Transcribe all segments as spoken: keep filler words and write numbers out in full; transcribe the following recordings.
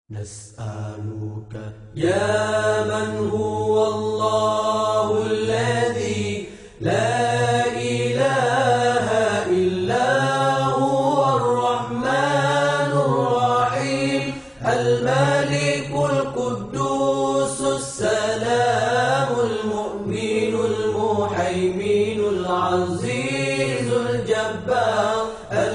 نسألك يا من هو الله الذي لا إله إلا هو الرحمن الرحيم الملك القدوس السلام المؤمن المهيمن العزيز الجبار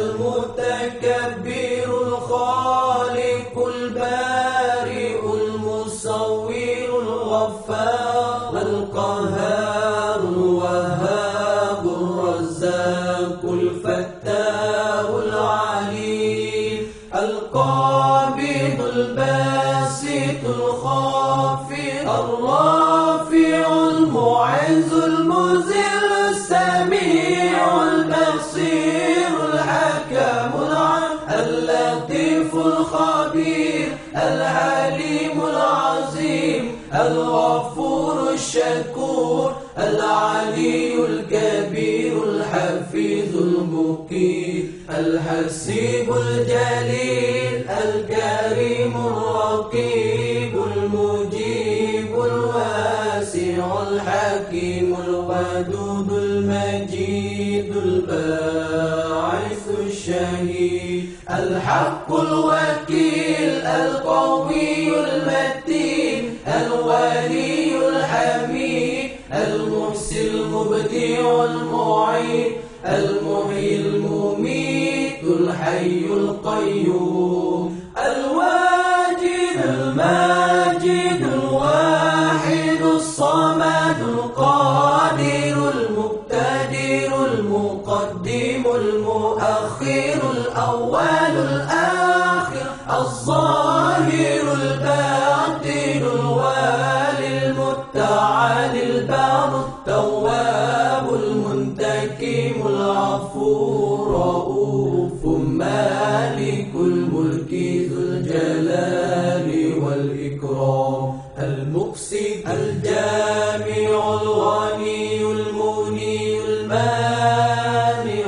المتكبر الخالق البارئ المصور الغفار القهار الوهاب الرزاق الفتاح العليم القابض الباسط الخافض الرافع المعز المذل السميع البصير الحكم العليم اللطيف الخبير العليم العظيم الغفور الشكور العلي الكبير الحفيظ المقيت الحسيب الجليل الكريم الرقيب المجيب الواسع الحكيم الودود المجيد الباعث الشهيد الحق الوكيل القوي المتين الولي الحميد المحسن المبدع المعيد المحيي المميت الحي القيوم الواجد الماجد الواحد الصمد القادر المقتدر المقدم المؤخر الأول الآخر الظاهر الباطن الوالي المتعال البار التواب المنتقم العفو الرؤوف مالك الملك ذو الجلال والإكرام المقسط الجامع الغني المغني المانع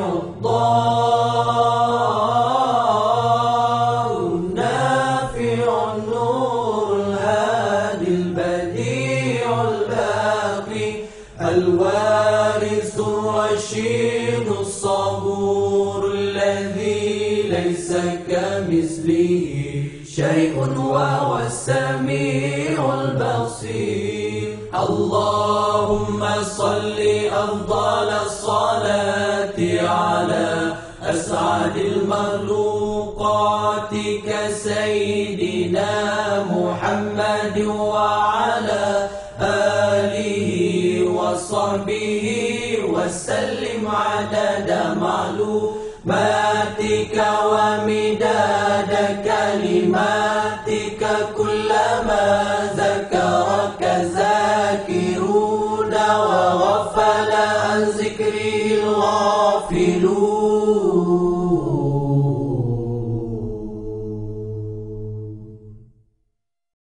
الضار النافع النور الهادي البديع الباقي الوارث الرشيد الصبور الذي ليس كمثله شيء وهو السميع البصير اللهم صل أفضل الصلاة على أسعد المخلوقات كسيدنا محمد وعلى آله وصحبه وسلم عدد معلوماتك ومداد كلماتك كلما ذكرك ذاكرون وغفل عن ذكر الغافلون